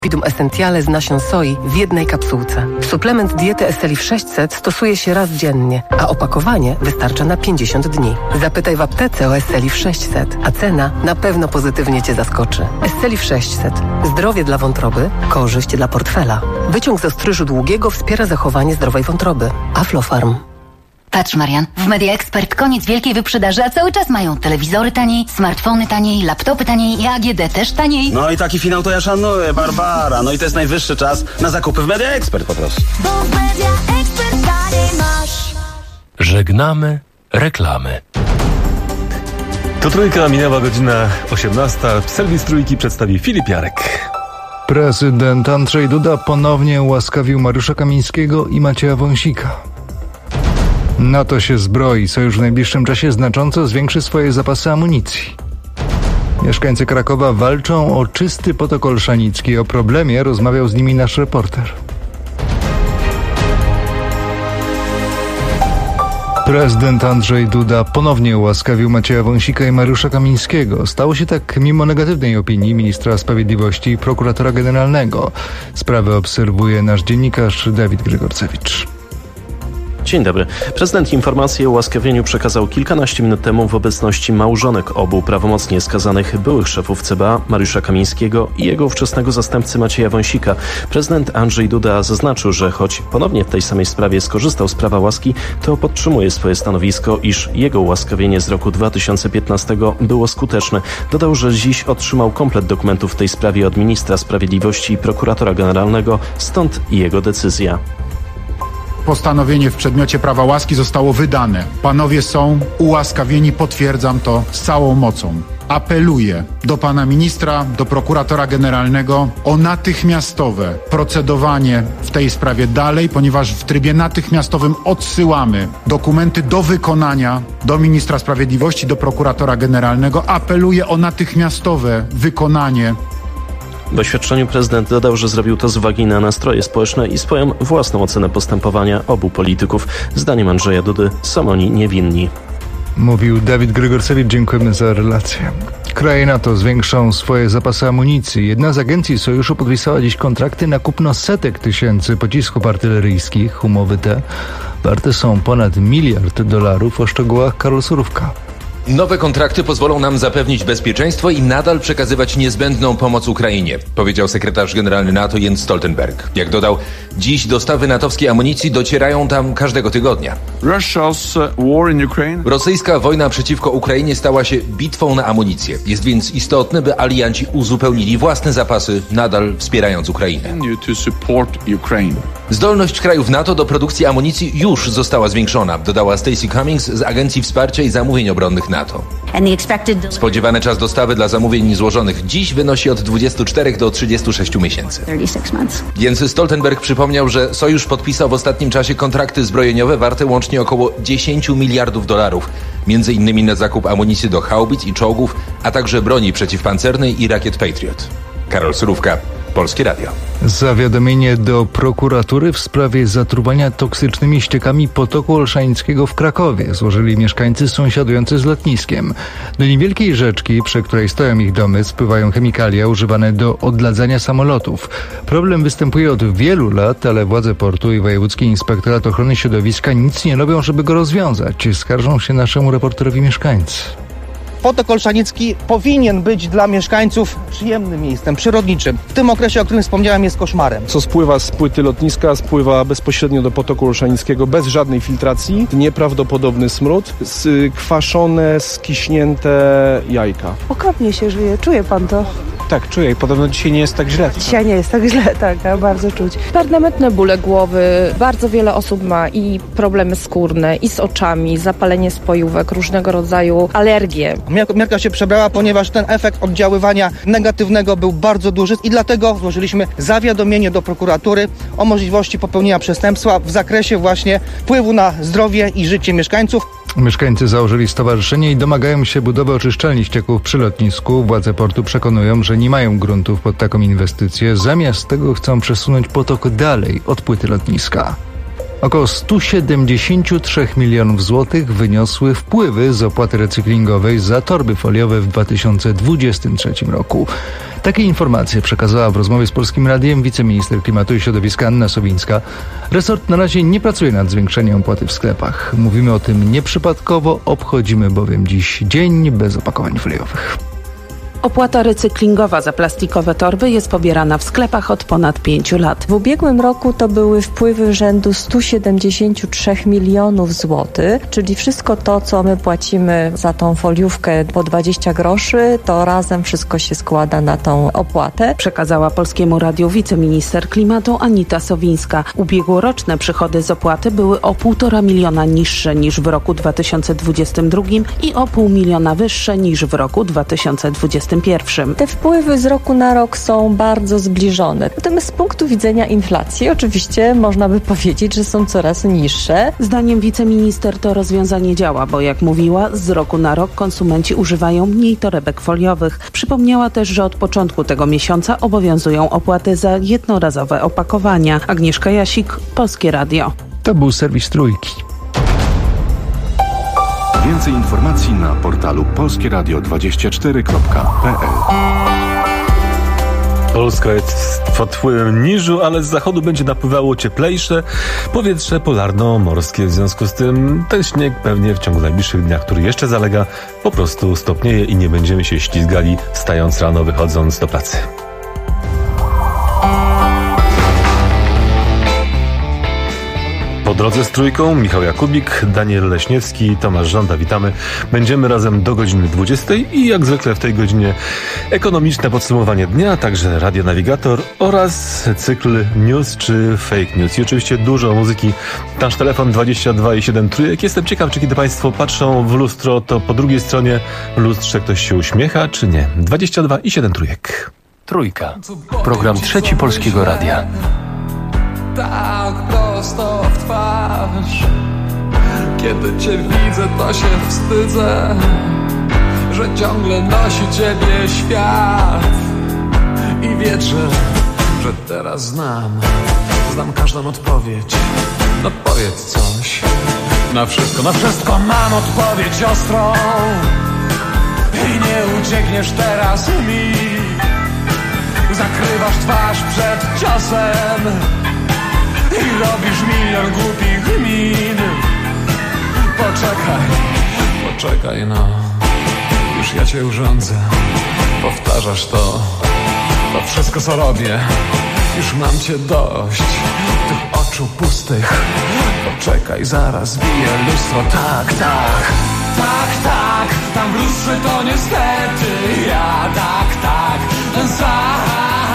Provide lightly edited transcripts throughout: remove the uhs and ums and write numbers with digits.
Liquidum Essentiale z nasion soi w jednej kapsułce. Suplement diety Esselif 600 stosuje się raz dziennie, a opakowanie wystarcza na 50 dni. Zapytaj w aptece o Esselif 600, a cena na pewno pozytywnie Cię zaskoczy. Esselif 600. Zdrowie dla wątroby, korzyść dla portfela. Wyciąg z ostryżu długiego wspiera zachowanie zdrowej wątroby. Aflofarm. Patrz, Marian, w Media Expert koniec wielkiej wyprzedaży, a cały czas mają telewizory taniej, smartfony taniej, laptopy taniej i AGD też taniej. No i taki finał to ja szanuję, Barbara. No i to jest najwyższy czas na zakupy w Media Expert po prostu. Bo w Media Expert taniej masz. Żegnamy reklamy. To Trójka, minęła godzina 18. Serwis Trójki przedstawi Filip Jarek. Prezydent Andrzej Duda ponownie ułaskawił Mariusza Kamińskiego i Macieja Wąsika. NATO się zbroi. Sojusz w najbliższym czasie znacząco zwiększy swoje zapasy amunicji. Mieszkańcy Krakowa walczą o czysty potok olszanicki. O problemie rozmawiał z nimi nasz reporter. Prezydent Andrzej Duda ponownie ułaskawił Macieja Wąsika i Mariusza Kamińskiego. Stało się tak mimo negatywnej opinii ministra sprawiedliwości i prokuratora generalnego. Sprawę obserwuje nasz dziennikarz Dawid Grygorcewicz. Dzień dobry. Prezydent informację o ułaskawieniu przekazał kilkanaście minut temu w obecności małżonek obu prawomocnie skazanych byłych szefów CBA, Mariusza Kamińskiego i jego ówczesnego zastępcy Macieja Wąsika. Prezydent Andrzej Duda zaznaczył, że choć ponownie w tej samej sprawie skorzystał z prawa łaski, to podtrzymuje swoje stanowisko, iż jego ułaskawienie z roku 2015 było skuteczne. Dodał, że dziś otrzymał komplet dokumentów w tej sprawie od ministra sprawiedliwości i prokuratora generalnego, stąd jego decyzja. Postanowienie w przedmiocie prawa łaski zostało wydane. Panowie są ułaskawieni, potwierdzam to z całą mocą. Apeluję do pana ministra, do prokuratora generalnego o natychmiastowe procedowanie w tej sprawie dalej, ponieważ w trybie natychmiastowym odsyłamy dokumenty do wykonania do ministra sprawiedliwości, do prokuratora generalnego. Apeluję o natychmiastowe wykonanie. W oświadczeniu prezydent dodał, że zrobił to z uwagi na nastroje społeczne i swoją własną ocenę postępowania obu polityków. Zdaniem Andrzeja Dudy są oni niewinni. Mówił Dawid Grygorcewicz, dziękujemy za relację. Kraje NATO zwiększą swoje zapasy amunicji. Jedna z agencji sojuszu podpisała dziś kontrakty na kupno setek tysięcy pocisków artyleryjskich. Umowy te warte są ponad $1 miliard. O szczegółach Karol Surówka. Nowe kontrakty pozwolą nam zapewnić bezpieczeństwo i nadal przekazywać niezbędną pomoc Ukrainie, powiedział sekretarz generalny NATO Jens Stoltenberg. Jak dodał, dziś dostawy natowskiej amunicji docierają tam każdego tygodnia. Rosyjska wojna przeciwko Ukrainie stała się bitwą na amunicję. Jest więc istotne, by alianci uzupełnili własne zapasy, nadal wspierając Ukrainę. Zdolność krajów NATO do produkcji amunicji już została zwiększona, dodała Stacey Cummings z Agencji Wsparcia i Zamówień Obronnych NATO. Spodziewany czas dostawy dla zamówień złożonych dziś wynosi od 24 do 36 miesięcy. Jens Stoltenberg przypomniał, że Sojusz podpisał w ostatnim czasie kontrakty zbrojeniowe warte łącznie około $10 miliardów, między innymi na zakup amunicji do haubic i czołgów, a także broni przeciwpancernej i rakiet Patriot. Karol Surówka, Polskie Radio. Zawiadomienie do prokuratury w sprawie zatruwania toksycznymi ściekami potoku olszańskiego w Krakowie złożyli mieszkańcy sąsiadujący z lotniskiem. Do niewielkiej rzeczki, przy której stoją ich domy, spływają chemikalia używane do odladzania samolotów. Problem występuje od wielu lat, ale władze portu i Wojewódzki Inspektorat Ochrony Środowiska nic nie robią, żeby go rozwiązać. Skarżą się naszemu reporterowi mieszkańcy. Potok olszanicki powinien być dla mieszkańców przyjemnym miejscem, przyrodniczym. W tym okresie, o którym wspomniałem, jest koszmarem. Co spływa z płyty lotniska, spływa bezpośrednio do potoku olszanickiego bez żadnej filtracji. Nieprawdopodobny smród, kwaszone, skiśnięte jajka. Okropnie się żyje, czuje pan to? Tak, czuję. Podobno dzisiaj nie jest tak źle. Dzisiaj nie jest tak źle, tak, bardzo czuć. Permanentne bóle głowy, bardzo wiele osób ma i problemy skórne, i z oczami, zapalenie spojówek, różnego rodzaju alergie. Miarka się przebrała, ponieważ ten efekt oddziaływania negatywnego był bardzo duży i dlatego złożyliśmy zawiadomienie do prokuratury o możliwości popełnienia przestępstwa w zakresie właśnie wpływu na zdrowie i życie mieszkańców. Mieszkańcy założyli stowarzyszenie i domagają się budowy oczyszczalni ścieków przy lotnisku. Władze portu przekonują, że nie mają gruntów pod taką inwestycję. Zamiast tego chcą przesunąć potok dalej od płyty lotniska. Około 173 milionów złotych wyniosły wpływy z opłaty recyklingowej za torby foliowe w 2023 roku. Takie informacje przekazała w rozmowie z Polskim Radiem wiceminister klimatu i środowiska Anna Sowińska. Resort na razie nie pracuje nad zwiększeniem opłaty w sklepach. Mówimy o tym nieprzypadkowo, obchodzimy bowiem dziś Dzień bez opakowań foliowych. Opłata recyklingowa za plastikowe torby jest pobierana w sklepach od ponad 5 lat. W ubiegłym roku to były wpływy rzędu 173 milionów złotych, czyli wszystko to, co my płacimy za tą foliówkę po 20 groszy, to razem wszystko się składa na tą opłatę. Przekazała Polskiemu Radiu wiceminister klimatu Anita Sowińska. Ubiegłoroczne przychody z opłaty były o 1,5 miliona niższe niż w roku 2022 i o 0,5 miliona wyższe niż w roku 2021. Te wpływy z roku na rok są bardzo zbliżone. Natomiast z punktu widzenia inflacji oczywiście można by powiedzieć, że są coraz niższe. Zdaniem wiceminister to rozwiązanie działa, bo jak mówiła, z roku na rok konsumenci używają mniej torebek foliowych. Przypomniała też, że od początku tego miesiąca obowiązują opłaty za jednorazowe opakowania. Agnieszka Jasik, Polskie Radio. To był serwis Trójki. Więcej informacji na portalu polskieradio24.pl. Polska jest pod wpływem niżu, ale z zachodu będzie napływało cieplejsze powietrze polarno-morskie. W związku z tym ten śnieg pewnie w ciągu najbliższych dniach, który jeszcze zalega, po prostu stopnieje i nie będziemy się ślizgali wstając rano, wychodząc do pracy. Po drodze z Trójką Michał Jakubik, Daniel Leśniewski, Tomasz Żąda. Witamy. Będziemy razem do godziny 20 i jak zwykle w tej godzinie ekonomiczne podsumowanie dnia, także Radio Navigator oraz cykl news czy fake news. I oczywiście dużo muzyki. Nasz telefon 22 i 7 trójek. Jestem ciekaw, czy kiedy Państwo patrzą w lustro, to po drugiej stronie w lustrze ktoś się uśmiecha, czy nie. 22 i 7 trójek. Trójka. Program Trzeci Polskiego Radia. Tak prosto w twarz. Kiedy cię widzę, to się wstydzę, że ciągle nosi ciebie świat. I wierzę, że teraz znam każdą odpowiedź. No powiedz coś. Na wszystko mam odpowiedź ostrą. I nie uciekniesz teraz mi. Zakrywasz twarz przed ciosem i robisz milion głupich min. Poczekaj no. Już ja cię urządzę. Powtarzasz to wszystko co robię. Już mam cię dość tych oczu pustych. Poczekaj, zaraz biję lustro. Tak, tam w lustrze to niestety ja. Tak, ten sam.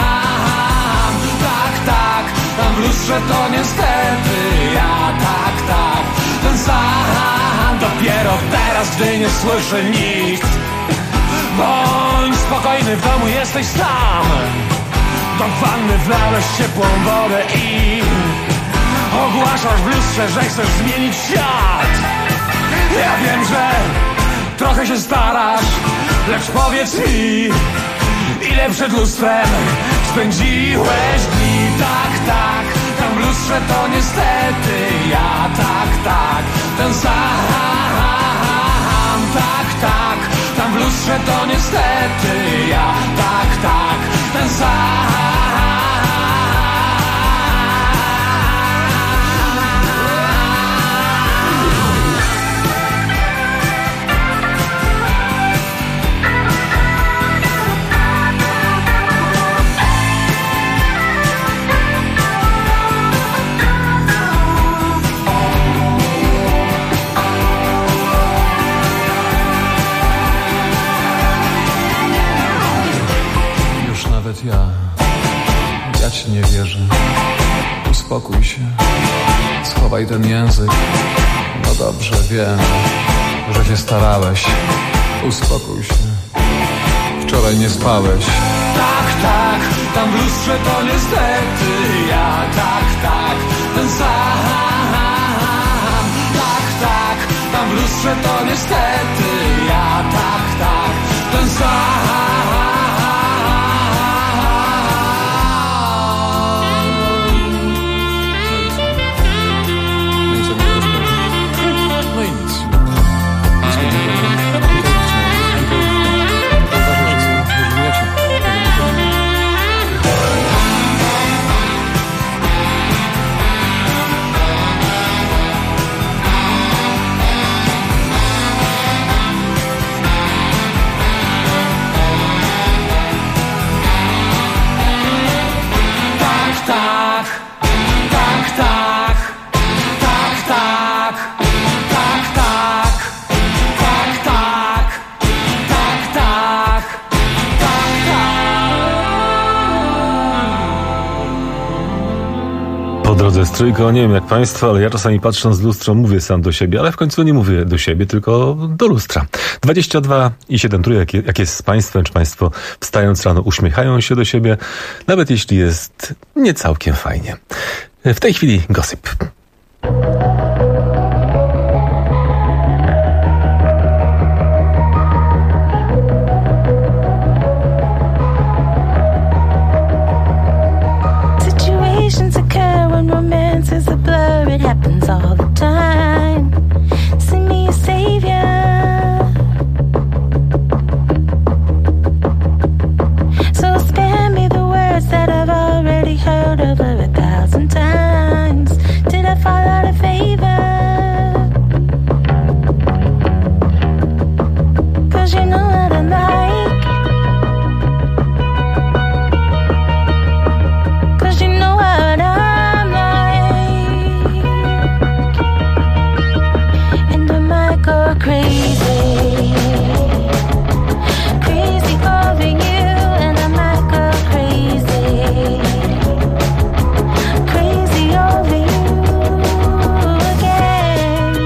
Tak, tam w lustrze to niestety ja. Tak, ten sam. Dopiero teraz, gdy nie słyszy nikt. Bądź spokojny, w domu jesteś sam. Do wanny wlałeś ciepłą wodę i ogłaszasz w lustrze, że chcesz zmienić świat. Ja wiem, że trochę się starasz, lecz powiedz mi, ile przed lustrem spędziłeś dni. Tak, tam w lustrze to niestety ja. Tak, ten sam. Tak, tam w lustrze to niestety ja. Tak, ten sam. Ja ci nie wierzę. Uspokój się. Schowaj ten język. No dobrze, wiem, że się starałeś. Uspokój się. Wczoraj nie spałeś. Tak, tam w lustrze to niestety ja. Tak, ten sam. Tak, tam w lustrze to niestety ja. Tak, ten sam. Po drodze z Trójką, nie wiem jak państwo, ale ja czasami patrząc w lustro mówię sam do siebie, ale w końcu nie mówię do siebie, tylko do lustra. 22,7 Trójek, jak jest z państwem, czy państwo wstając rano uśmiechają się do siebie, nawet jeśli jest nie całkiem fajnie. W tej chwili gossip. Romance is a blur, it happens all the time. Send me a savior, so spare me the words that I've already heard over 1,000 times. Did I fall out of favor? 'Cause you know what I'm like. 'Cause you know what I'm like. And I might go crazy, crazy over you. And I might go crazy, crazy over you again.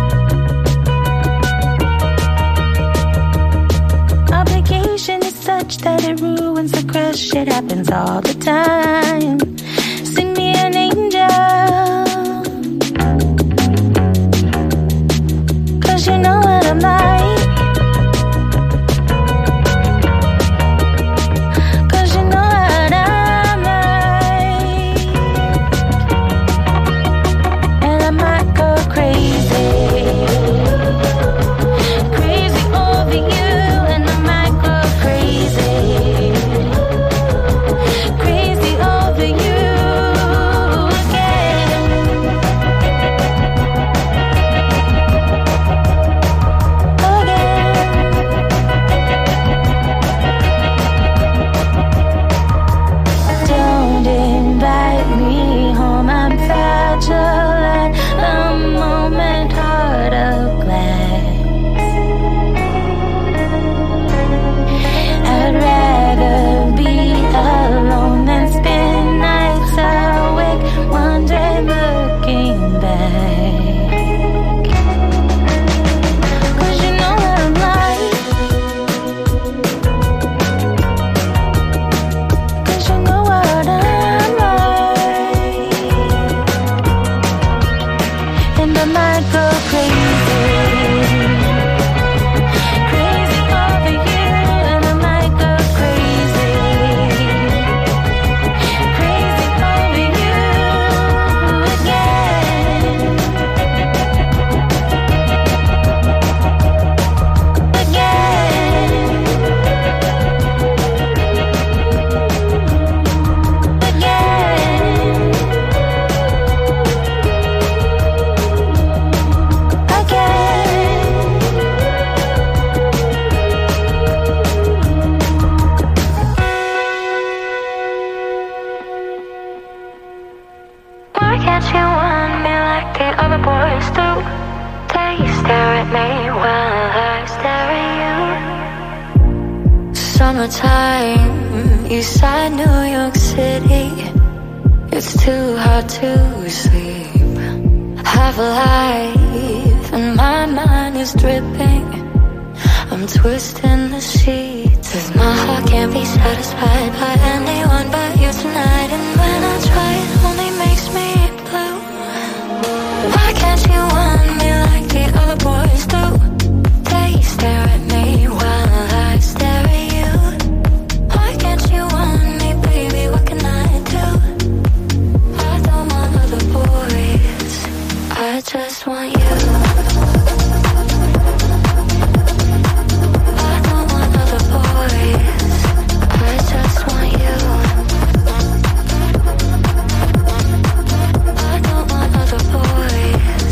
Obligation is such that it ruins the crush. It happens all the time. Send me an angel, 'cause you know what I'm like. 'Cause you know what I'm like. And I might go crazy, crazy over you. And I might go crazy, crazy over you again. Don't invite me home, I'm fragile at a moment, heart of glass. I'd rather be alone than spend nights awake, wondering, looking back. 'Cause you know what I'm like. 'Cause you know what I'm like. And I might go crazy, crazy over you. And I might go crazy, crazy over you again. Why can't you want me like the other boys do? They stare at me while I stare at you. Summertime, Eastside New York City. It's too hard to sleep. Have a life and my mind is dripping. I'm twisting the sheets, 'cause my heart can't be satisfied by anyone but you tonight. And when I try, it only makes me blue. Why can't you want me like the other boys do? They stare at me while I stare at you. Why can't you want me, baby? What can I do? I don't want other boys, I just want you. I don't want other boys, I just want you. I don't want other boys.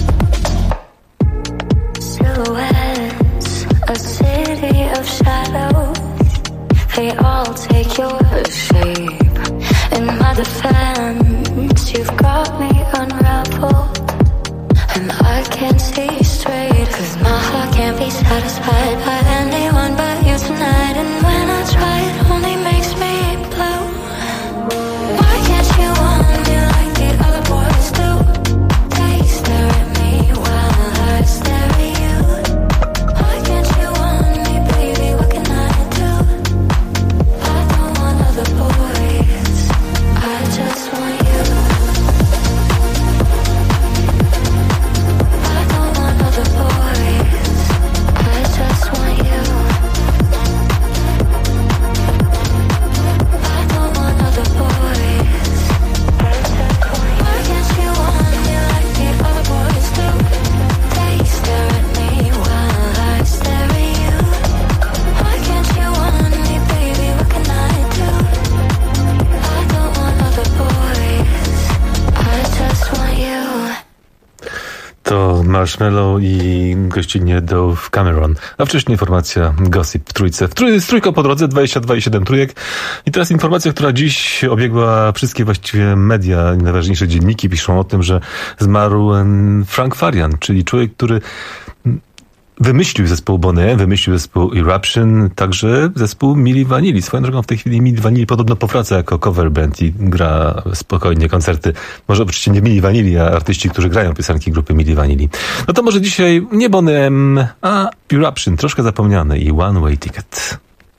Silhouettes, a city of shadows. They all take your shape. In my defense, To Marshmello i gościnnie Dove Cameron. A wcześniej informacja Gossip w trójce. Z trójką po drodze 22,7 trójek. I teraz informacja, która dziś obiegła wszystkie właściwie media i najważniejsze dzienniki. Piszą o tym, że zmarł Frank Farian, czyli człowiek, który wymyślił zespół Bonnet, wymyślił zespół Eruption, także zespół Milli Vanilli. Swoją drogą w tej chwili Milli Vanilli podobno powraca jako cover band i gra spokojnie koncerty. Może oczywiście nie Milli Vanilli, a artyści, którzy grają piosenki grupy Milli Vanilli. No to może dzisiaj nie Bonnet, a Eruption, troszkę zapomniane i One Way Ticket.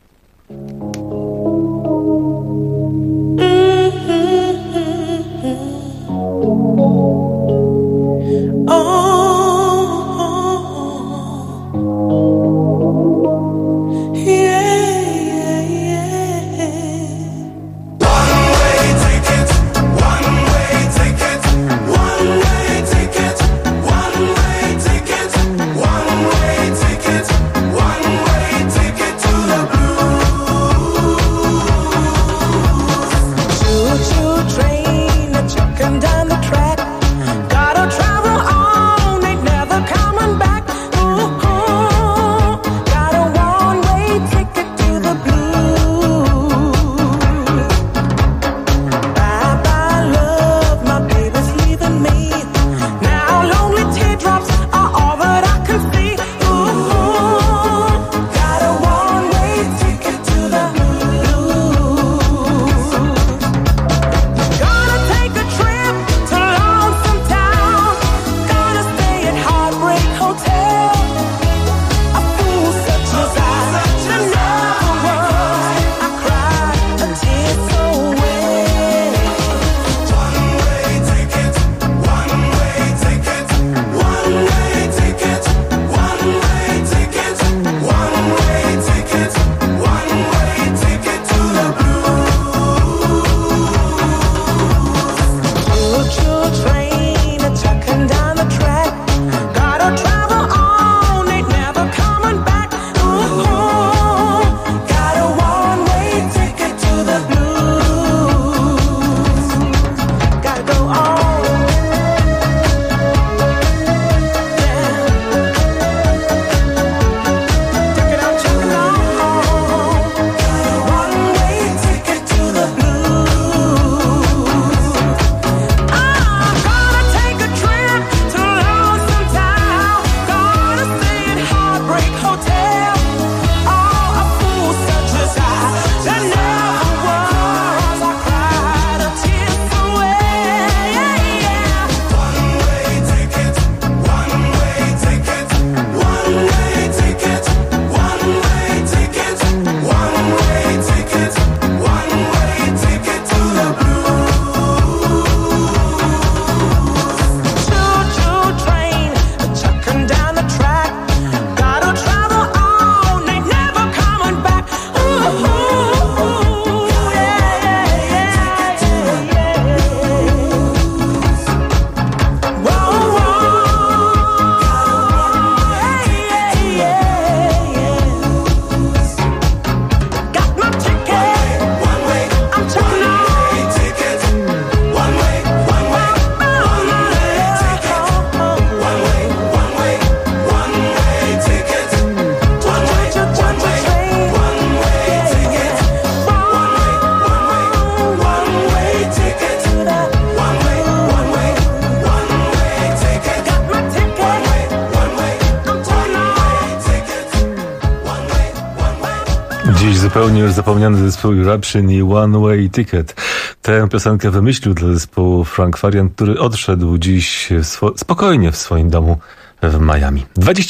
Dziś zupełnie już zapomniany zespół Eruption i One Way Ticket. Tę piosenkę wymyślił dla zespołu Frank Farian, który odszedł dziś spokojnie w swoim domu w Miami.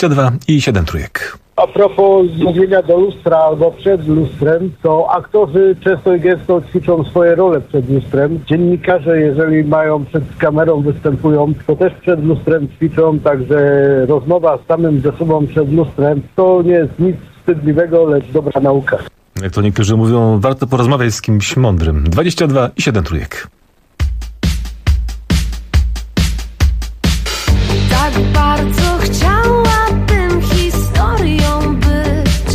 22,7 trójek. A propos mówienia do lustra albo przed lustrem, to aktorzy często i gęsto ćwiczą swoje role przed lustrem. Dziennikarze, jeżeli mają przed kamerą, występują, to też przed lustrem ćwiczą, także rozmowa z samym ze sobą przed lustrem to nie jest nic wstydliwego, lecz dobra nauka. Jak to niektórzy mówią, warto porozmawiać z kimś mądrym. 22,7 trójek. Tak bardzo chciałabym historią być.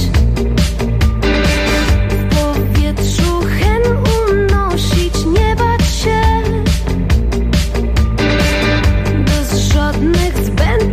W powietrzu hen unosić, nie bać się. Bez żadnych zbędnych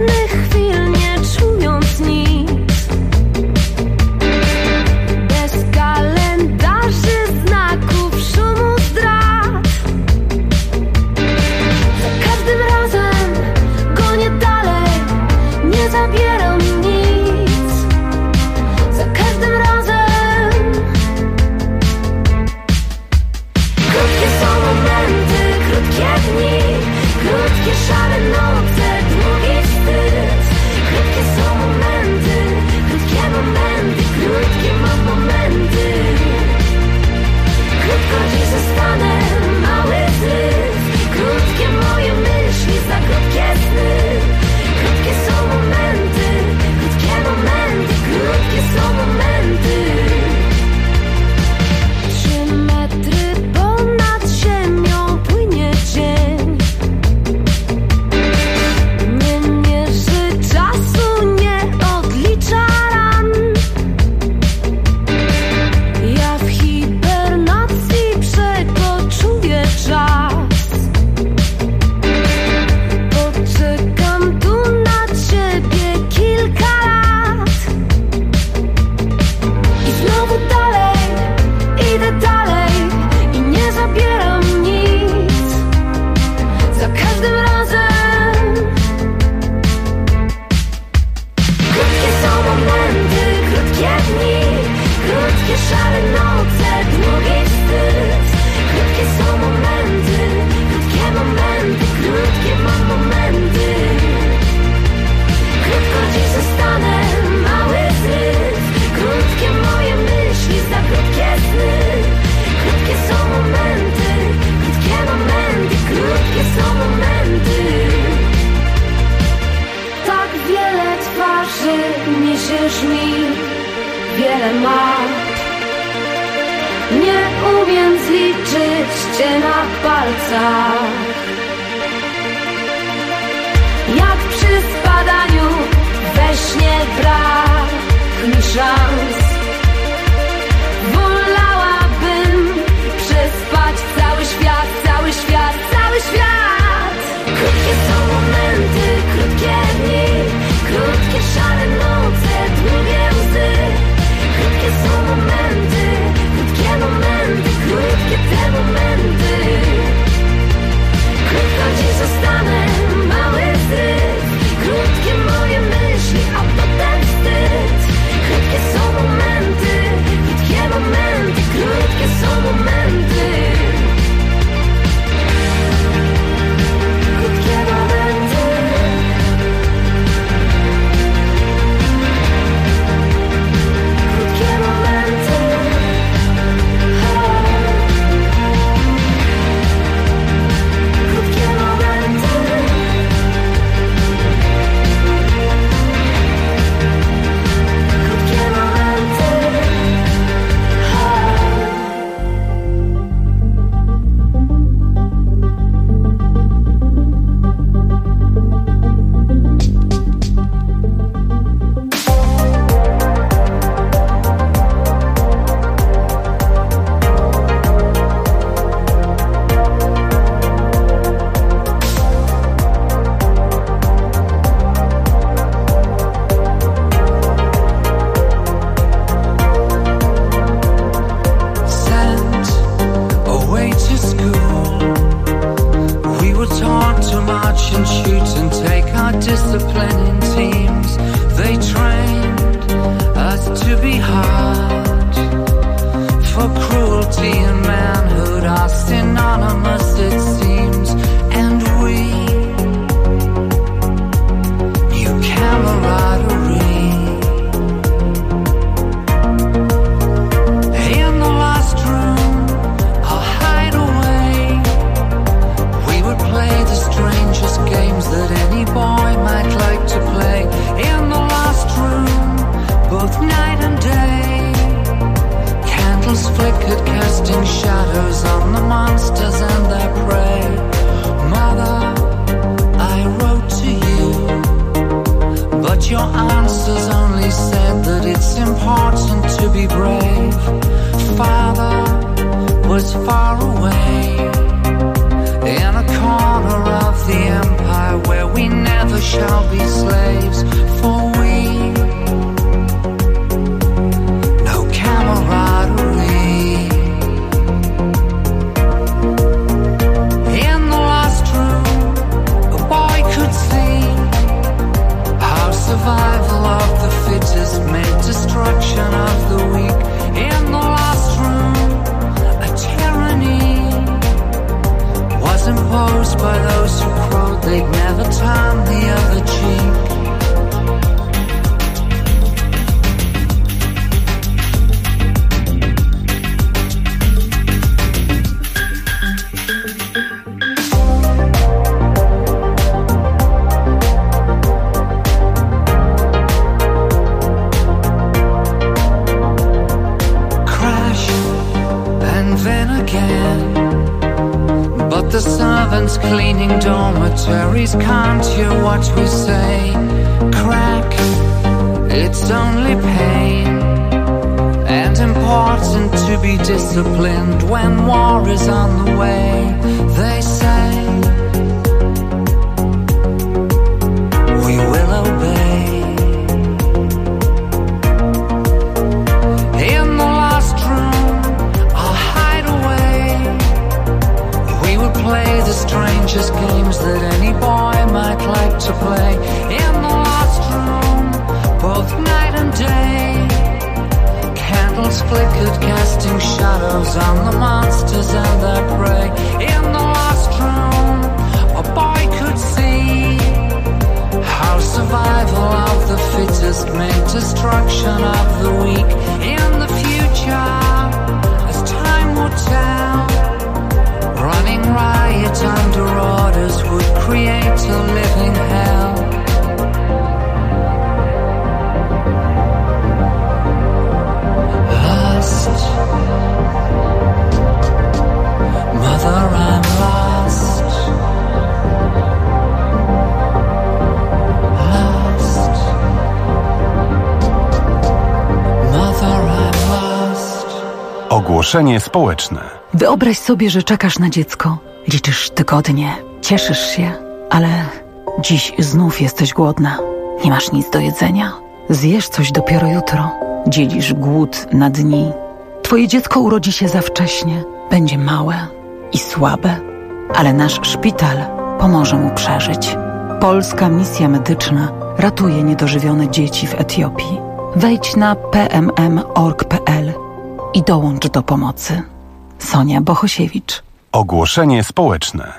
palcach. Jak przy spadaniu we śnie brak mi szans. Wolałabym przespać cały świat, cały świat, cały świat. Krótkie są momenty, krótkie dni, krótkie szare noce, długie łzy. Krótkie są momenty, krótkie momenty, krótkie te momenty. Krótko dziś zostanę, mały zryw, krótkie moje myśli, a potem wstyd. Krótkie są momenty, krótkie momenty, krótkie są momenty. Krótkie momenty. Krótkie momenty. Krótkie momenty. Krótkie momenty. Sent away to school, we were taught to march and shoot and take our discipline in teams. They trained us to be hard, for cruelty and manhood are synonymous it seems. And we knew camaraderie. In the last room, our hideaway, we would play the strangest games that any boy might like to play. In the last room, both night and day, candles flickered, casting shadows on the monsters and their prey. Mother, I wrote to you, but your answers only said that it's important to be brave. Father was far away, in a corner of the empire where we never shall be slaves. For we know camaraderie. In the last room, a boy could see how survival of the fittest made destruction of the weak. In the last room, a tyranny was imposed by those who crowed they'd never turn the other cheek. Crash and then again, but the servants cleaning dormitories can't hear what we say. Crack, it's only pain, and important to be disciplined when war is on the way. They say we will obey. In the last room, our hideaway, we would play the strangest games that any boy might like to play. In the last room, both night and day, candles flickered, casting shadows on the monsters and their prey. In the last room, a boy could see how survival of the fittest made destruction of the weak. In the future, as time would tell, running riot under orders would create a living hell. Lost, mother, I'm lost. Ogłoszenie społeczne. Wyobraź sobie, że czekasz na dziecko. Liczysz tygodnie, cieszysz się, ale dziś znów jesteś głodna. Nie masz nic do jedzenia. Zjesz coś dopiero jutro. Dzielisz głód na dni. Twoje dziecko urodzi się za wcześnie. Będzie małe i słabe, ale nasz szpital pomoże mu przeżyć. Polska Misja Medyczna ratuje niedożywione dzieci w Etiopii. Wejdź na pmm.org.pl i dołącz do pomocy. Sonia Bohosiewicz. Ogłoszenie społeczne.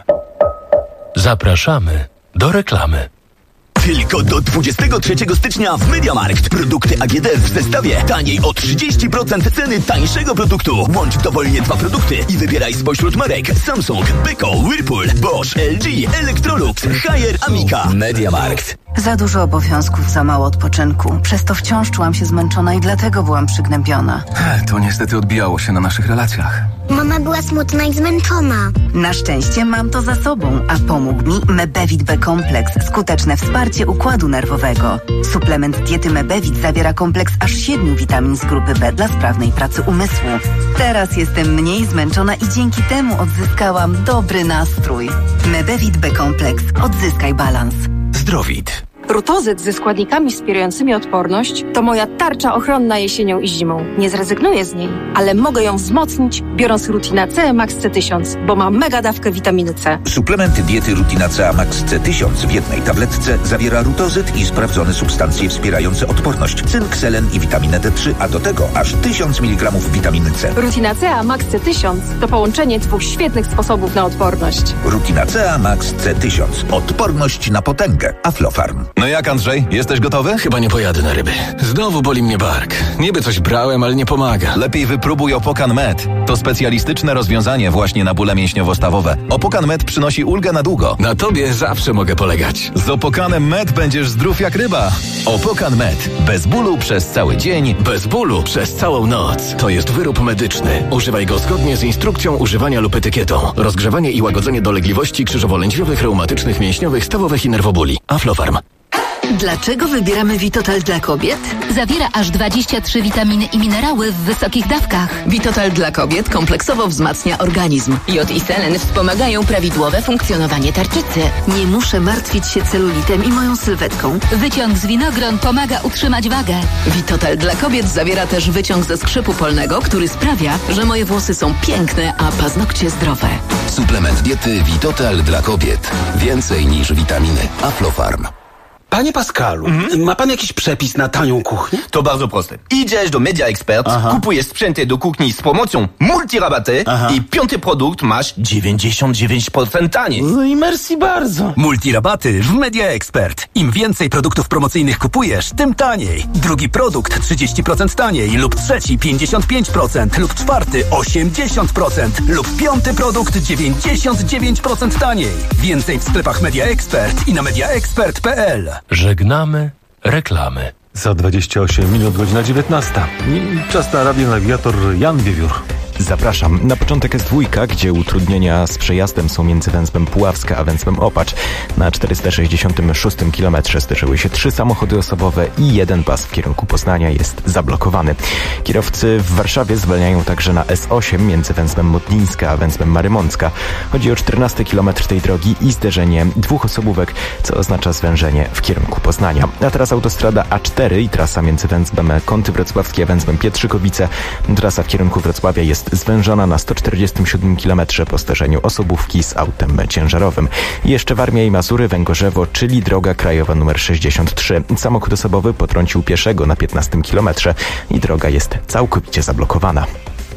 Zapraszamy do reklamy. Tylko do 23 stycznia w MediaMarkt. Produkty AGD w zestawie taniej o 30% ceny tańszego produktu. Łącz dowolnie 2 produkty i wybieraj spośród marek Samsung, Beko, Whirlpool, Bosch, LG, Electrolux, Haier, Amica. MediaMarkt. Za dużo obowiązków, za mało odpoczynku. Przez to wciąż czułam się zmęczona i dlatego byłam przygnębiona. To niestety odbijało się na naszych relacjach. Mama była smutna i zmęczona. Na szczęście mam to za sobą, a pomógł mi Mebevit B-kompleks. Skuteczne wsparcie układu nerwowego. Suplement diety Mebevit zawiera kompleks aż 7 witamin z grupy B dla sprawnej pracy umysłu. Teraz jestem mniej zmęczona i dzięki temu odzyskałam dobry nastrój. Mebevit B-kompleks. Odzyskaj balans. Zdrowit. Rutozyt ze składnikami wspierającymi odporność to moja tarcza ochronna jesienią i zimą. Nie zrezygnuję z niej, ale mogę ją wzmocnić, biorąc Rutina C Max C1000, bo ma mega dawkę witaminy C. Suplement diety Rutina C Max C1000 w jednej tabletce zawiera rutozyt i sprawdzone substancje wspierające odporność, cynk, selen i witaminę D3, a do tego aż 1000 mg witaminy C. Rutina C Max C1000 to połączenie 2 świetnych sposobów na odporność. Rutina C Max C1000. Odporność na potęgę. Aflofarm. No jak, Andrzej? Jesteś gotowy? Chyba nie pojadę na ryby. Znowu boli mnie bark. Niby coś brałem, ale nie pomaga. Lepiej wypróbuj Opokan Med. To specjalistyczne rozwiązanie właśnie na bóle mięśniowo-stawowe. Opokan Med przynosi ulgę na długo. Na tobie zawsze mogę polegać. Z Opokanem Med będziesz zdrów jak ryba. Opokan Med. Bez bólu przez cały dzień. Bez bólu przez całą noc. To jest wyrób medyczny. Używaj go zgodnie z instrukcją używania lub etykietą. Rozgrzewanie i łagodzenie dolegliwości krzyżowo-lędźwiowych, reumatycznych, mięśniowych, stawowych i nerwobóli. Aflofarm. Dlaczego wybieramy Vitotal dla kobiet? Zawiera aż 23 witaminy i minerały w wysokich dawkach. Vitotal dla kobiet kompleksowo wzmacnia organizm. Jod i selen wspomagają prawidłowe funkcjonowanie tarczycy. Nie muszę martwić się celulitem i moją sylwetką. Wyciąg z winogron pomaga utrzymać wagę. Vitotal dla kobiet zawiera też wyciąg ze skrzypu polnego, który sprawia, że moje włosy są piękne, a paznokcie zdrowe. Suplement diety Vitotal dla kobiet. Więcej niż witaminy. Aflofarm. Panie Pascalu, ma pan jakiś przepis na tanią kuchnię? To bardzo proste. Idziesz do Media Expert, kupujesz sprzęty do kuchni z promocją multirabaty i 5. produkt masz 99% taniej. No i merci bardzo. Multirabaty w Media Expert. Im więcej produktów promocyjnych kupujesz, tym taniej. Drugi produkt 30% taniej lub trzeci 55% lub czwarty 80% lub 5. produkt 99% taniej. Więcej w sklepach Media Expert i na mediaexpert.pl. Żegnamy reklamy. Za 28 minut, godzina 19. Czas na radionawigator Jan Wiewiór. Zapraszam. Na początek jest dwójka, gdzie utrudnienia z przejazdem są między węzłem Puławska a węzłem Opacz. Na 466 km zderzyły się 3 samochody osobowe i 1 pas w kierunku Poznania jest zablokowany. Kierowcy w Warszawie zwalniają także na S8 między węzłem Modlińska a węzłem Marymącka. Chodzi o 14 km tej drogi i zderzenie 2 osobówek, co oznacza zwężenie w kierunku Poznania. A teraz autostrada A4 i trasa między węzłem Kąty Wrocławskie a węzłem Pietrzykowice. Trasa w kierunku Wrocławia jest zwężona na 147 km po zderzeniu osobówki z autem ciężarowym. I jeszcze Warmia i Mazury, Węgorzewo, czyli droga krajowa nr 63. Samochód osobowy potrącił pieszego na 15 km i droga jest całkowicie zablokowana.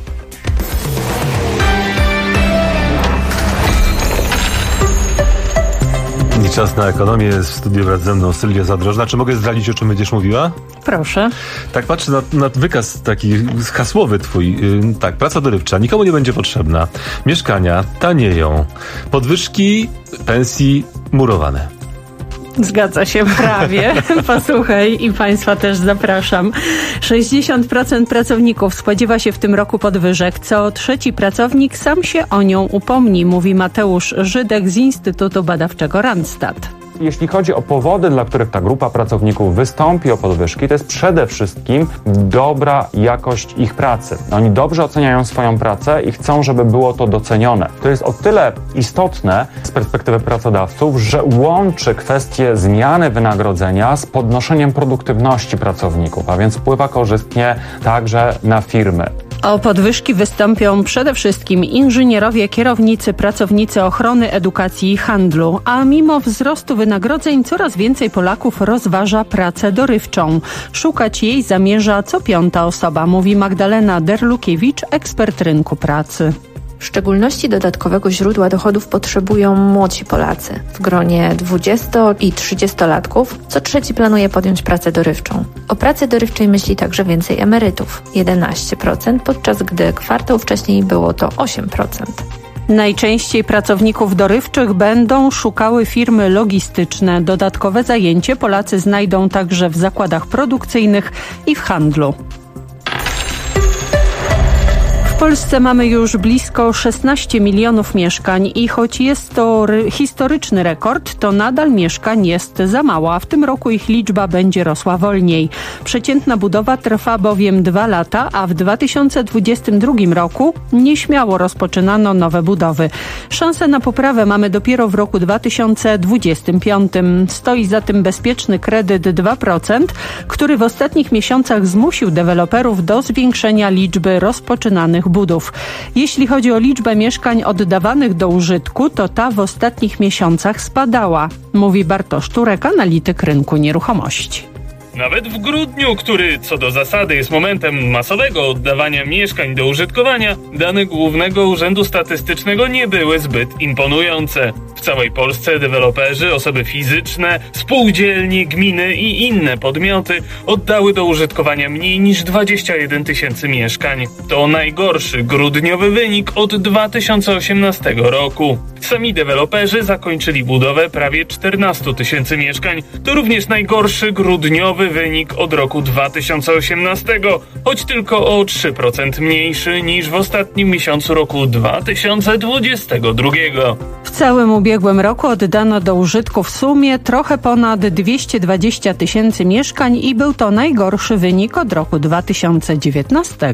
I czas na ekonomię. W studiu wraz ze mną Sylwia Zadrożna. Czy mogę zdradzić, o czym będziesz mówiła? Proszę. Tak, patrzę na wykaz taki hasłowy twój. Tak, praca dorywcza nikomu nie będzie potrzebna. Mieszkania tanieją. Podwyżki pensji murowane. Zgadza się, prawie. Posłuchaj i Państwa też zapraszam. 60% pracowników spodziewa się w tym roku podwyżek. Co trzeci pracownik sam się o nią upomni, mówi Mateusz Żydek z Instytutu Badawczego Randstad. Jeśli chodzi o powody, dla których ta grupa pracowników wystąpi o podwyżki, to jest przede wszystkim dobra jakość ich pracy. Oni dobrze oceniają swoją pracę i chcą, żeby było to docenione. To jest o tyle istotne z perspektywy pracodawców, że łączy kwestię zmiany wynagrodzenia z podnoszeniem produktywności pracowników, a więc wpływa korzystnie także na firmy. O podwyżki wystąpią przede wszystkim inżynierowie, kierownicy, pracownicy ochrony, edukacji i handlu. A mimo wzrostu wynagrodzeń coraz więcej Polaków rozważa pracę dorywczą. Szukać jej zamierza co 5. osoba, mówi Magdalena Derlukiewicz, ekspert rynku pracy. W szczególności dodatkowego źródła dochodów potrzebują młodzi Polacy. W gronie 20- i 30-latków co trzeci planuje podjąć pracę dorywczą. O pracy dorywczej myśli także więcej emerytów, 11%, podczas gdy kwartał wcześniej było to 8%. Najczęściej pracowników dorywczych będą szukały firmy logistyczne. Dodatkowe zajęcie Polacy znajdą także w zakładach produkcyjnych i w handlu. W Polsce mamy już blisko 16 milionów mieszkań i choć jest to historyczny rekord, to nadal mieszkań jest za mało, a w tym roku ich liczba będzie rosła wolniej. Przeciętna budowa trwa bowiem 2 lata, a w 2022 roku nieśmiało rozpoczynano nowe budowy. Szansę na poprawę mamy dopiero w roku 2025. Stoi za tym bezpieczny kredyt 2%, który w ostatnich miesiącach zmusił deweloperów do zwiększenia liczby rozpoczynanych budów. Jeśli chodzi o liczbę mieszkań oddawanych do użytku, to ta w ostatnich miesiącach spadała, mówi Bartosz Turek, analityk rynku nieruchomości. Nawet w grudniu, który co do zasady jest momentem masowego oddawania mieszkań do użytkowania, dane Głównego Urzędu Statystycznego nie były zbyt imponujące. W całej Polsce deweloperzy, osoby fizyczne, spółdzielnie, gminy i inne podmioty oddały do użytkowania mniej niż 21 tysięcy mieszkań. To najgorszy grudniowy wynik od 2018 roku. Sami deweloperzy zakończyli budowę prawie 14 tysięcy mieszkań. To również najgorszy grudniowy wynik od roku 2018, choć tylko o 3% mniejszy niż w ostatnim miesiącu roku 2022. W całym ubiegłym roku oddano do użytku w sumie trochę ponad 220 tysięcy mieszkań i był to najgorszy wynik od roku 2019.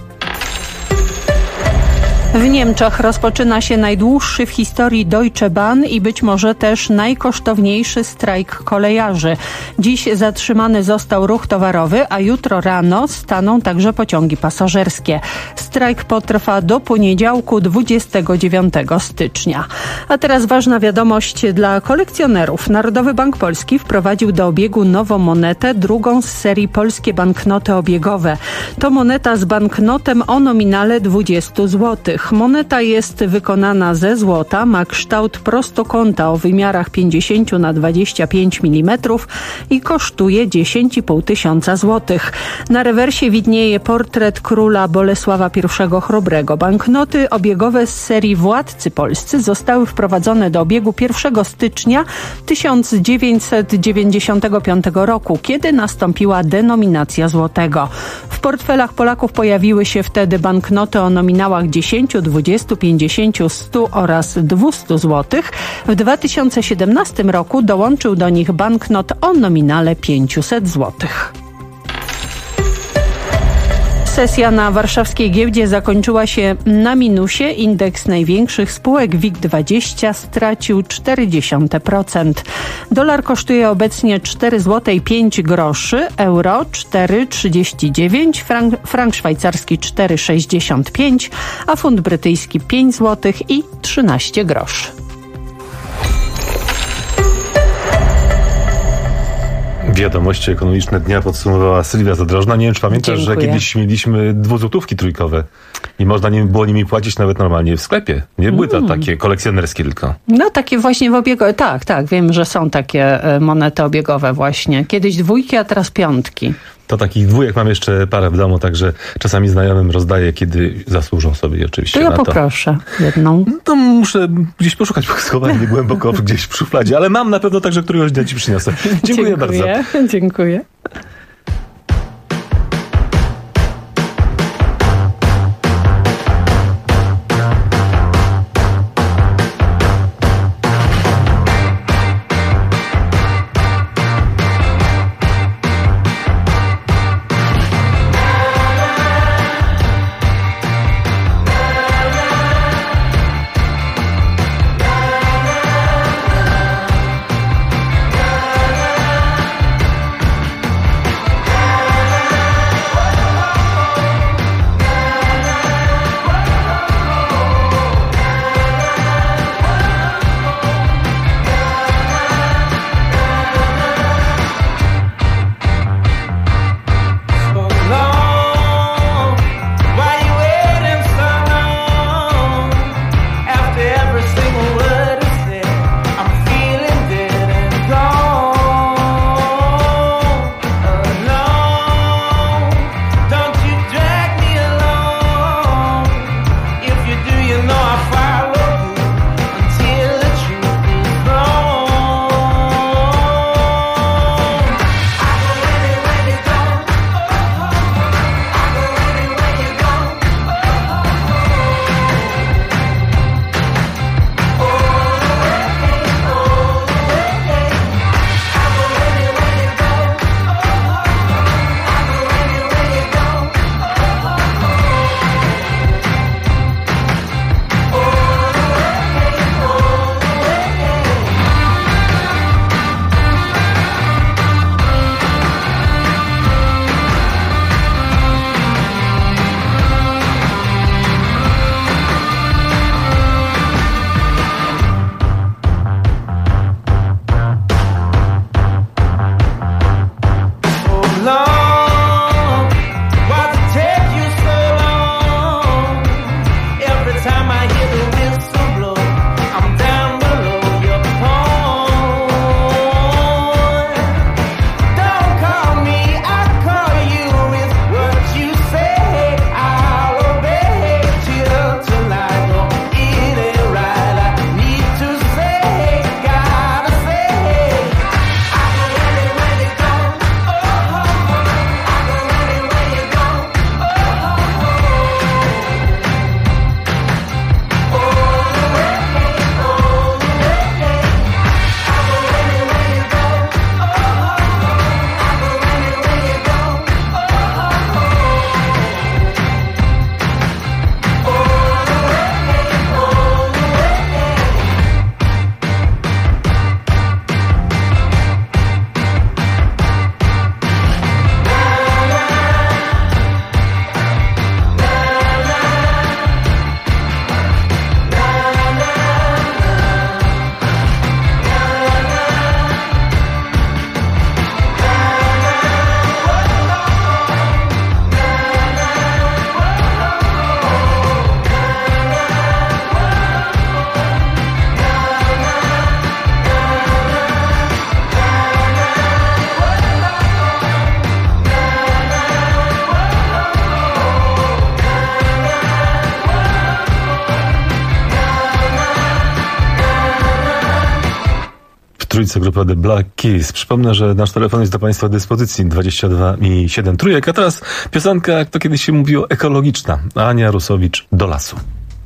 W Niemczech rozpoczyna się najdłuższy w historii Deutsche Bahn i być może też najkosztowniejszy strajk kolejarzy. Dziś zatrzymany został ruch towarowy, a jutro rano staną także pociągi pasażerskie. Strajk potrwa do poniedziałku 29 stycznia. A teraz ważna wiadomość dla kolekcjonerów. Narodowy Bank Polski wprowadził do obiegu nową monetę, drugą z serii polskie banknoty obiegowe. To moneta z banknotem o nominale 20 zł. Moneta jest wykonana ze złota, ma kształt prostokąta o wymiarach 50 na 25 mm i kosztuje 10,5 tysiąca złotych. Na rewersie widnieje portret króla Bolesława I Chrobrego. Banknoty obiegowe z serii Władcy Polscy zostały wprowadzone do obiegu 1 stycznia 1995 roku, kiedy nastąpiła denominacja złotego. W portfelach Polaków pojawiły się wtedy banknoty o nominałach 10, 20, 50, 100 oraz 200 zł. W 2017 roku dołączył do nich banknot o nominale 500 zł. Sesja na warszawskiej giełdzie zakończyła się na minusie. Indeks największych spółek WIG20 stracił 0,4%. Dolar kosztuje obecnie 4,05 zł, euro 4,39, frank szwajcarski 4,65, a funt brytyjski 5 zł i 13 groszy. Wiadomości ekonomiczne dnia podsumowała Sylwia Zadrożna. Nie wiem, czy pamiętasz, że kiedyś mieliśmy 2-złotówki trójkowe i można było nimi płacić nawet normalnie w sklepie. Nie były to takie kolekcjonerskie tylko. No takie właśnie w obiegu. Tak, wiem, że są takie monety obiegowe właśnie. Kiedyś 2, a teraz 5. To takich 2 mam jeszcze parę w domu, także czasami znajomym rozdaję, kiedy zasłużą sobie oczywiście to ja na to. Poproszę jedną. No to muszę gdzieś poszukać schowani głęboko gdzieś w szufladzie, ale mam na pewno także któregoś dnia ci przyniosę. Dziękuję bardzo. Dziękuję. trójce grupy The Black Keys. Przypomnę, że nasz telefon jest do Państwa dyspozycji 22 i 7 trójek, a teraz piosenka, jak to kiedyś się mówiło, ekologiczna. Ania Rusowicz, Do lasu.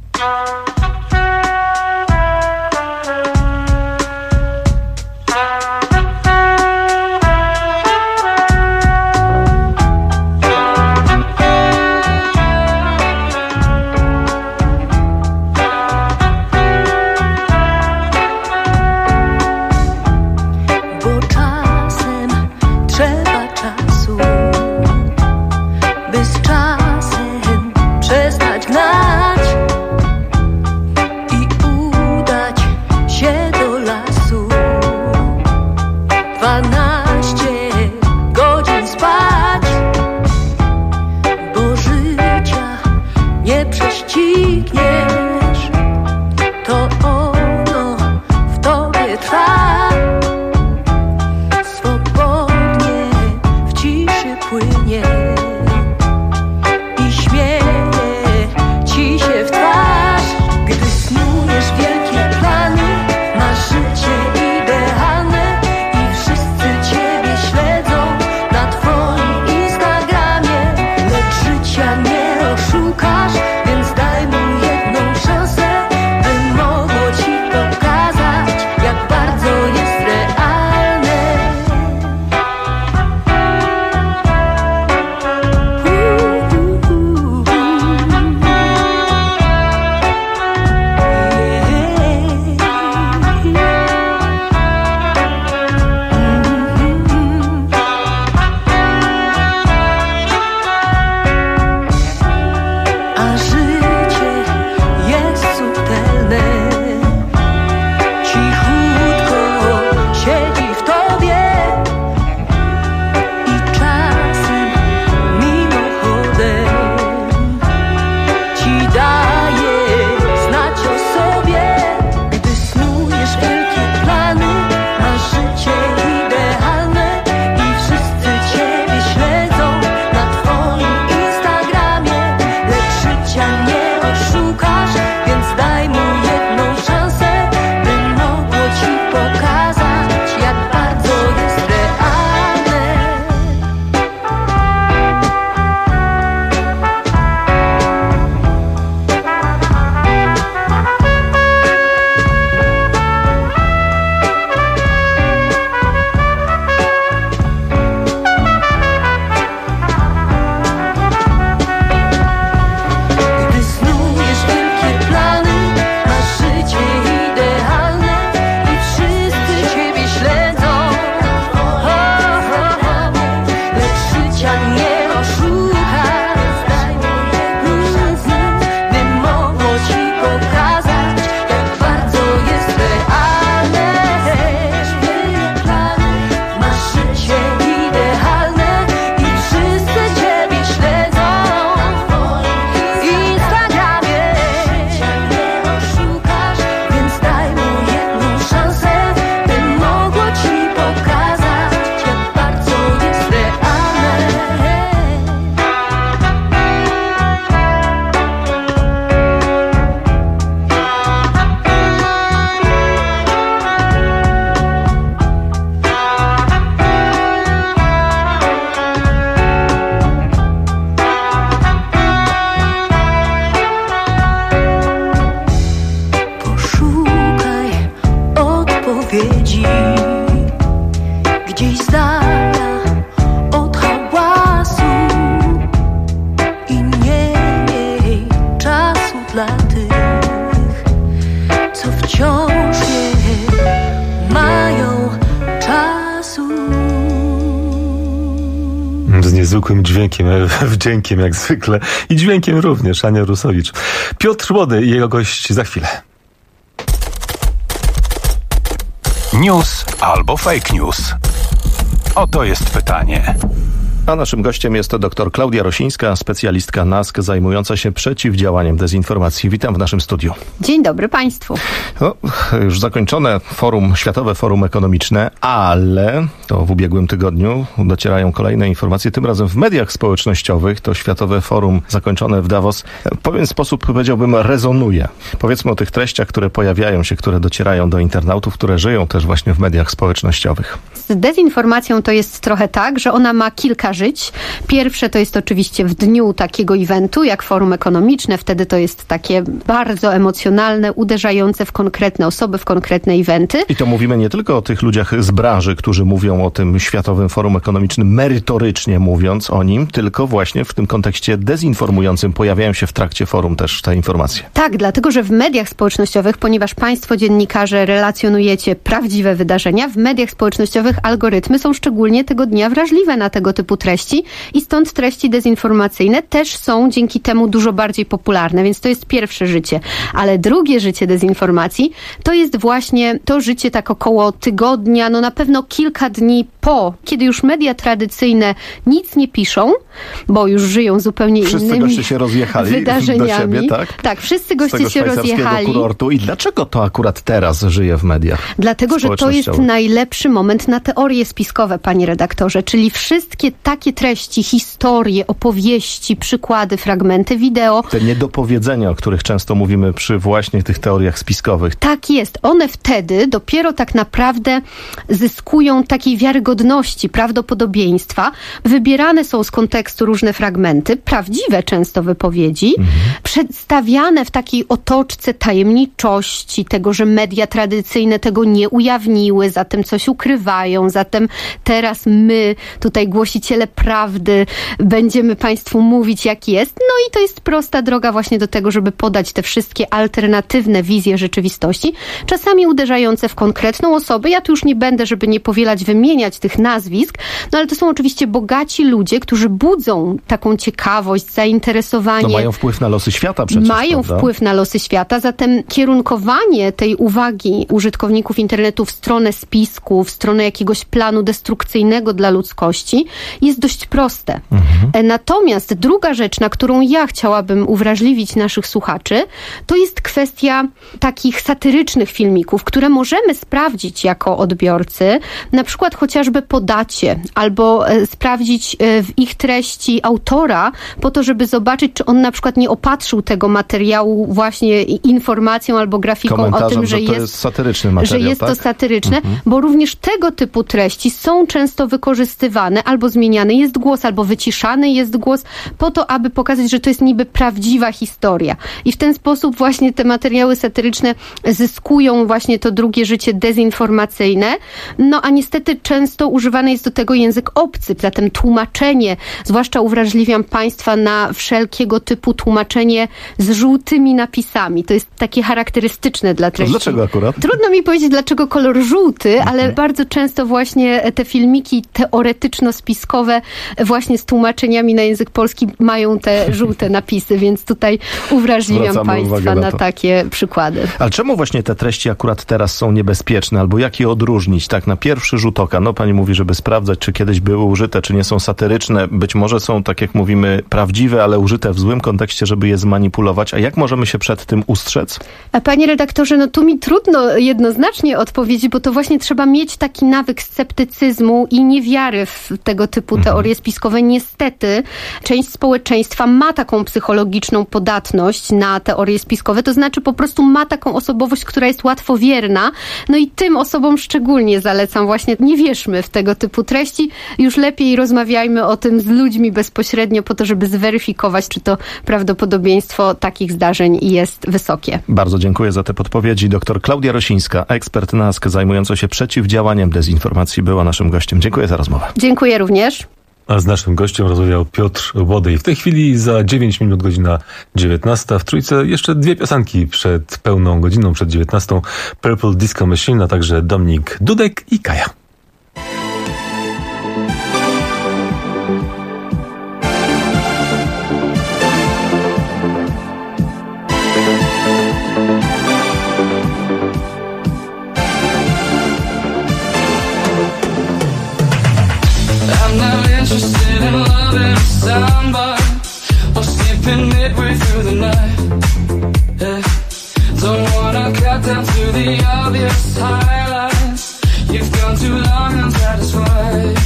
Z niezwykłym wdziękiem jak zwykle i dźwiękiem również, Ania Rusowicz. Piotr Łody i jego gość za chwilę. News albo fake news? Oto jest pytanie. A naszym gościem jest to dr Klaudia Rosińska, specjalistka NASK zajmująca się przeciwdziałaniem dezinformacji. Witam w naszym studiu. Dzień dobry Państwu. No, już zakończone Światowe Forum Ekonomiczne, ale to w ubiegłym tygodniu docierają kolejne informacje, tym razem w mediach społecznościowych. To Światowe Forum zakończone w Davos w pewien sposób, powiedziałbym, rezonuje. Powiedzmy o tych treściach, które pojawiają się, które docierają do internautów, które żyją też właśnie w mediach społecznościowych. Z dezinformacją to jest trochę tak, że ona ma kilka żyć. Pierwsze to jest oczywiście w dniu takiego eventu, jak Forum Ekonomiczne. Wtedy to jest takie bardzo emocjonalne, uderzające w konkretne osoby, w konkretne eventy. I to mówimy nie tylko o tych ludziach z branży, którzy mówią o tym Światowym Forum Ekonomicznym, merytorycznie mówiąc o nim, tylko właśnie w tym kontekście dezinformującym pojawiają się w trakcie forum też te informacje. Tak, dlatego, że w mediach społecznościowych, ponieważ Państwo dziennikarze relacjonujecie prawdziwe wydarzenia, w mediach społecznościowych algorytmy są szczególnie tego dnia wrażliwe na tego typu treści i stąd treści dezinformacyjne też są dzięki temu dużo bardziej popularne, więc to jest pierwsze życie. Ale drugie życie dezinformacji to jest właśnie to życie tak około tygodnia, no na pewno kilka dni po, kiedy już media tradycyjne nic nie piszą, bo już żyją zupełnie wszyscy goście się rozjechali wydarzeniami. Do siebie, tak? Tak, wszyscy goście się rozjechali. Kurortu. I dlaczego to akurat teraz żyje w mediach? Dlatego, że to jest najlepszy moment na teorie spiskowe, panie redaktorze, czyli wszystkie takie treści, historie, opowieści, przykłady, fragmenty wideo. Te niedopowiedzenia, o których często mówimy przy właśnie tych teoriach spiskowych. Tak jest. One wtedy dopiero tak naprawdę zyskują takiej wiarygodności, prawdopodobieństwa. Wybierane są z kontekstu różne fragmenty, prawdziwe często wypowiedzi, przedstawiane w takiej otoczce tajemniczości, tego, że media tradycyjne tego nie ujawniły, zatem coś ukrywają, zatem teraz my, tutaj głosiciele prawdy, będziemy Państwu mówić, jak jest. No i to jest prosta droga właśnie do tego, żeby podać te wszystkie alternatywne wizje rzeczywistości, czasami uderzające w konkretną osobę. Ja tu już nie będę, żeby nie powielać, wymieniać tych nazwisk, no ale to są oczywiście bogaci ludzie, którzy budzą taką ciekawość, zainteresowanie. No mają wpływ na losy świata przecież. Mają wpływ na losy świata, zatem kierunkowanie tej uwagi użytkowników internetu w stronę spisku, w stronę jakiegoś planu destrukcyjnego dla ludzkości jest dość proste. Natomiast druga rzecz, na którą ja chciałabym uwrażliwić naszych słuchaczy, to jest kwestia takich satyrycznych filmików, które możemy sprawdzić jako odbiorcy, na przykład chociażby po dacie, albo sprawdzić w ich treści autora, po to, żeby zobaczyć, czy on na przykład nie opatrzył tego materiału właśnie informacją albo grafiką o tym, że jest satyryczny materiał, że jest tak? to satyryczne, bo również tego typu treści są często wykorzystywane, albo zmieniany jest głos, albo wyciszany jest głos, po to, aby pokazać, że to jest niby prawdziwa historia. I w ten sposób właśnie te materiały satyryczne zyskują właśnie to drugie życie dezinformacyjne, no a niestety często używany jest do tego język obcy, zatem tłumaczenie, zwłaszcza uwrażliwiam Państwa na wszelkiego typu tłumaczenie z żółtymi napisami. To jest takie charakterystyczne dla treści. Dlaczego akurat? Trudno mi powiedzieć, dlaczego kolor żółty, ale bardzo często właśnie te filmiki teoretyczno-spiskowe właśnie z tłumaczeniami na język polski mają te żółte napisy, więc tutaj uwrażliwiam Państwa na takie przykłady. Ale czemu właśnie te treści akurat teraz są niebezpieczne, albo jak je odróżnić tak na pierwszy rzut oka? No pani mówi, żeby sprawdzać, czy kiedyś były użyte, czy nie są satyryczne. Być może są, tak jak mówimy, prawdziwe, ale użyte w złym kontekście, żeby je zmanipulować. A jak możemy się przed tym ustrzec? A panie redaktorze, no tu mi trudno jednoznacznie odpowiedzieć, bo to właśnie trzeba mieć taki nawyk sceptycyzmu i niewiary w tego typu teorie spiskowe. Niestety część społeczeństwa ma taką psychologiczną podatność na teorie spiskowe, to znaczy po prostu ma taką osobowość, która jest łatwowierna. No i tym osobom szczególnie zalecam właśnie, nie wierzmy w tego typu treści, już lepiej rozmawiajmy o tym z ludźmi bezpośrednio po to, żeby zweryfikować, czy to prawdopodobieństwo takich zdarzeń jest wysokie. Bardzo dziękuję za te podpowiedzi. Dr Klaudia Rosińska, ekspert NASK zajmująca się przeciwdziałaniem dezinformacji, była naszym gościem. Dziękuję za rozmowę. Dziękuję również. A z naszym gościem rozmawiał Piotr Łodej. W tej chwili za 9 minut godzina 19. W Trójce jeszcze dwie piosenki przed pełną godziną, przed 19. Purple Disco Machine, a także Dominik Dudek i Kaja. I'm not interested Feeling love in a soundbite, or skipping midway through the night. Yeah. Don't wanna cut down to the obvious highlights. You've gone too long unsatisfied.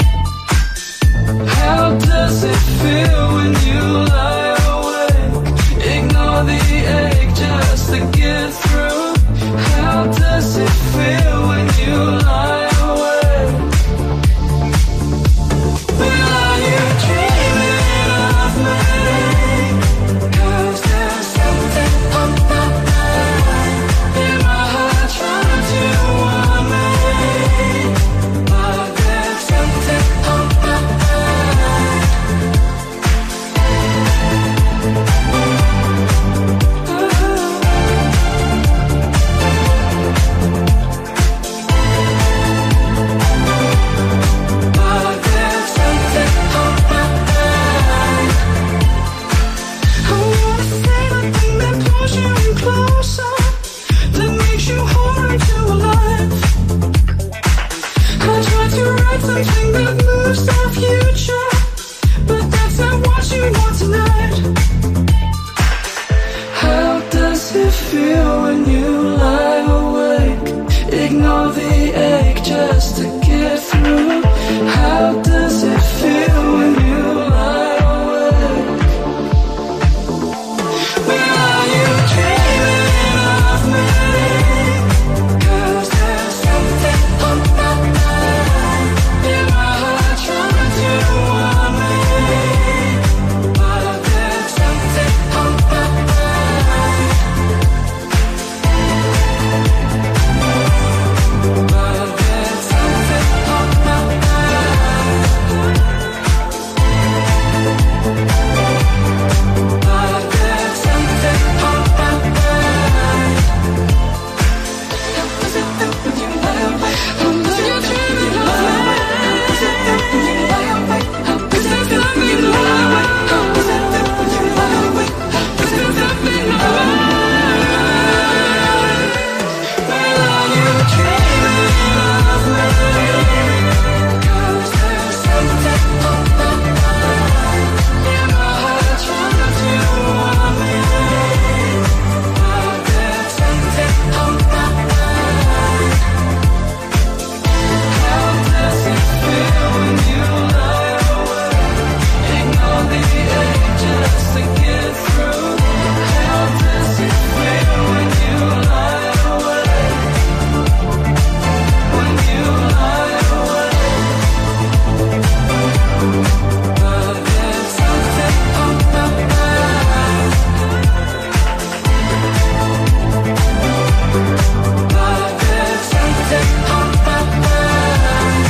How does it feel when you lie awake? Ignore the ache just to get through. How does it feel when you lie awake? Well, are you dreaming of me? 'Cause there's something on my mind. In my heart trying to warn me, but there's something on my mind. But there's something on my mind. I wanna say the thing that pulls you in closer, that makes you harder to alive. I try to write something that moves our future, but that's not what you want tonight. How does it feel when you lie awake? Ignore the ache just to get through. How does it feel when you lie awake? Well, are you dreaming of me? 'Cause there's something on my mind. In my heart trying to warn me, but there's something on my mind. But there's something on my mind. But there's something on my mind. How does it feel when you lie awake? How does it feel when you lie awake? How does it feel when you lie awake? How does it feel when you lie awake? How does it feel when you lie awake? How does it feel when you lie awake? Well, are you dreaming of me? 'Cause there's something on my mind. In my heart trying to warn me, but there's something on my mind. How does it feel when you lie awake? Ignore the ache just to get through. How does it feel when you lie awake? When you lie awake, but there's something on my mind. But there's something on my mind.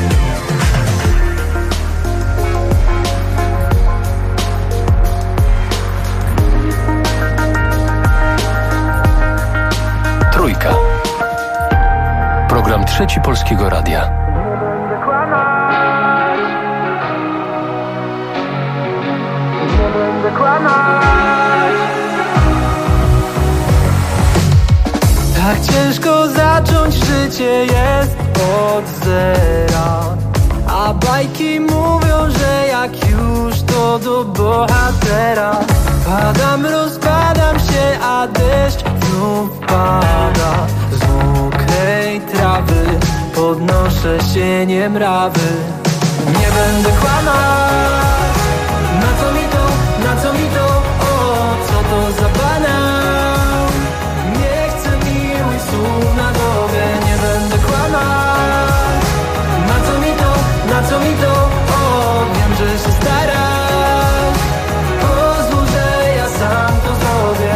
Trójka. Program Trzeci Polskiego Radia. Tak ciężko zacząć życie jest od zera, a bajki mówią, że jak już to do bohatera. Padam, rozpadam się, a deszcz znów pada. Z mokrej trawy podnoszę się mrawy. Nie będę kłamać. Na co mi to, na co mi to, o, co to za banał. Nie chcę miłych słów na dobie, nie będę kłamać. Na co mi to, na co mi to, o, wiem, że się starasz. Pozwól, że ja sam to zrobię.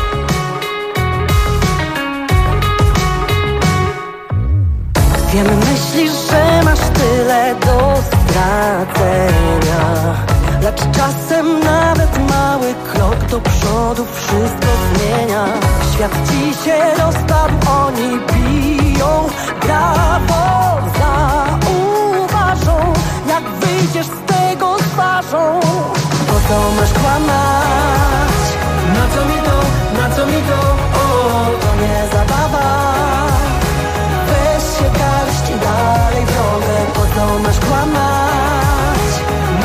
Wiem, myślisz, że masz tyle do stracenia, lecz czasem nawet mały krok do przodu wszystko zmienia. Świat ci się rozpadł, oni biją brawo, zauważą, jak wyjdziesz z tego z twarzą. Po co masz kłamać? Na co mi to, na co mi to, o, To nie zabawa. Weź się garść i dalej drogę. Po co masz kłamać?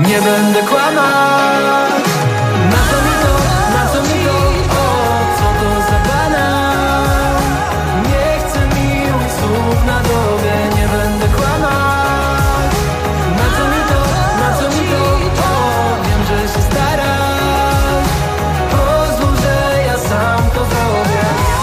nie będę kłamać. Na co mi to, o co to za banał. Nie chcę miłych słów na tobie, nie będę kłamać. Na co mi to, o wiem, że się starasz. Pozwól, że ja sam to zrobię.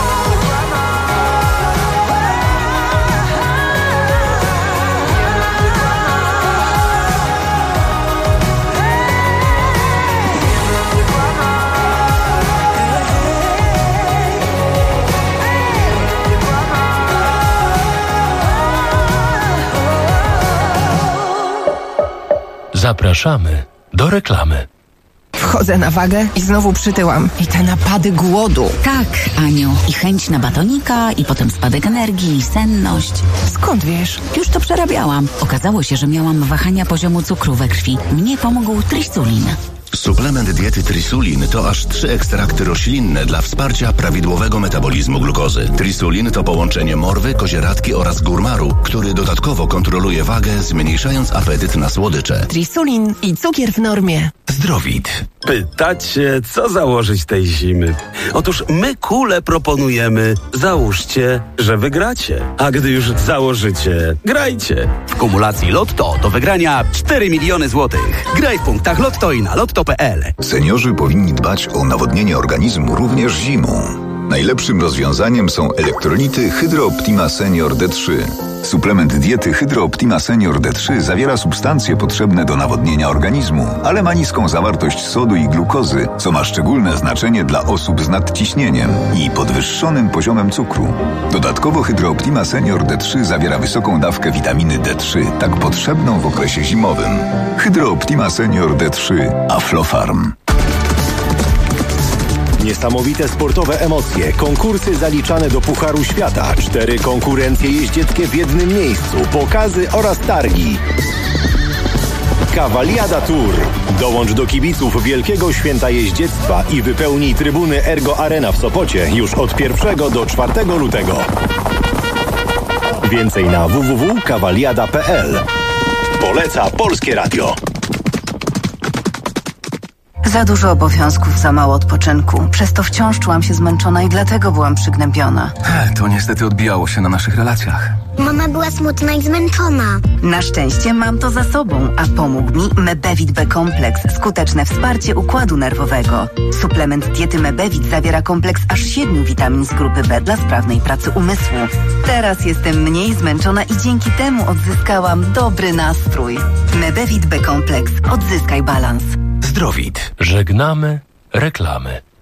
Zapraszamy do reklamy. Wchodzę na wagę i znowu przytyłam. I te napady głodu. Tak, Aniu. I chęć na batonika, i potem spadek energii, i senność. Skąd wiesz? Już to przerabiałam. Okazało się, że miałam wahania poziomu cukru we krwi. Mnie pomógł Trisulin. Suplement diety Trisulin to aż 3 ekstrakty roślinne dla wsparcia prawidłowego metabolizmu glukozy. Trisulin to połączenie morwy, kozieradki oraz górmaru, który dodatkowo kontroluje wagę, zmniejszając apetyt na słodycze. Trisulin i cukier w normie. Zdrowit. Pytacie, co założyć tej zimy? Otóż my kule proponujemy. Załóżcie, że wygracie. A gdy już założycie, grajcie. W kumulacji Lotto do wygrania 4 miliony złotych. Graj w punktach Lotto i na lotto.pl. Seniorzy powinni dbać o nawodnienie organizmu również zimą. Najlepszym rozwiązaniem są elektrolity Hydro Optima Senior D3. Suplement diety Hydro Optima Senior D3 zawiera substancje potrzebne do nawodnienia organizmu, ale ma niską zawartość sodu i glukozy, co ma szczególne znaczenie dla osób z nadciśnieniem i podwyższonym poziomem cukru. Dodatkowo Hydro Optima Senior D3 zawiera wysoką dawkę witaminy D3, tak potrzebną w okresie zimowym. Hydro Optima Senior D3 Aflofarm. Niesamowite sportowe emocje, konkursy zaliczane do Pucharu Świata, 4 konkurencje jeździeckie w jednym miejscu, pokazy oraz targi. Cavaliada Tour. Dołącz do kibiców Wielkiego Święta Jeździectwa i wypełnij trybuny Ergo Arena w Sopocie już od 1 do 4 lutego. Więcej na www.cavaliada.pl. Poleca Polskie Radio. Za dużo obowiązków, za mało odpoczynku. Przez to wciąż czułam się zmęczona i dlatego byłam przygnębiona. To niestety odbijało się na naszych relacjach. Mama była smutna i zmęczona. Na szczęście mam to za sobą, a pomógł mi Mebevit B-kompleks, skuteczne wsparcie układu nerwowego. Suplement diety Mebevit zawiera kompleks aż 7 witamin z grupy B dla sprawnej pracy umysłu. Teraz jestem mniej zmęczona i dzięki temu odzyskałam dobry nastrój. Mebevit B-kompleks. Odzyskaj balans. Zdrowit. Żegnamy reklamy.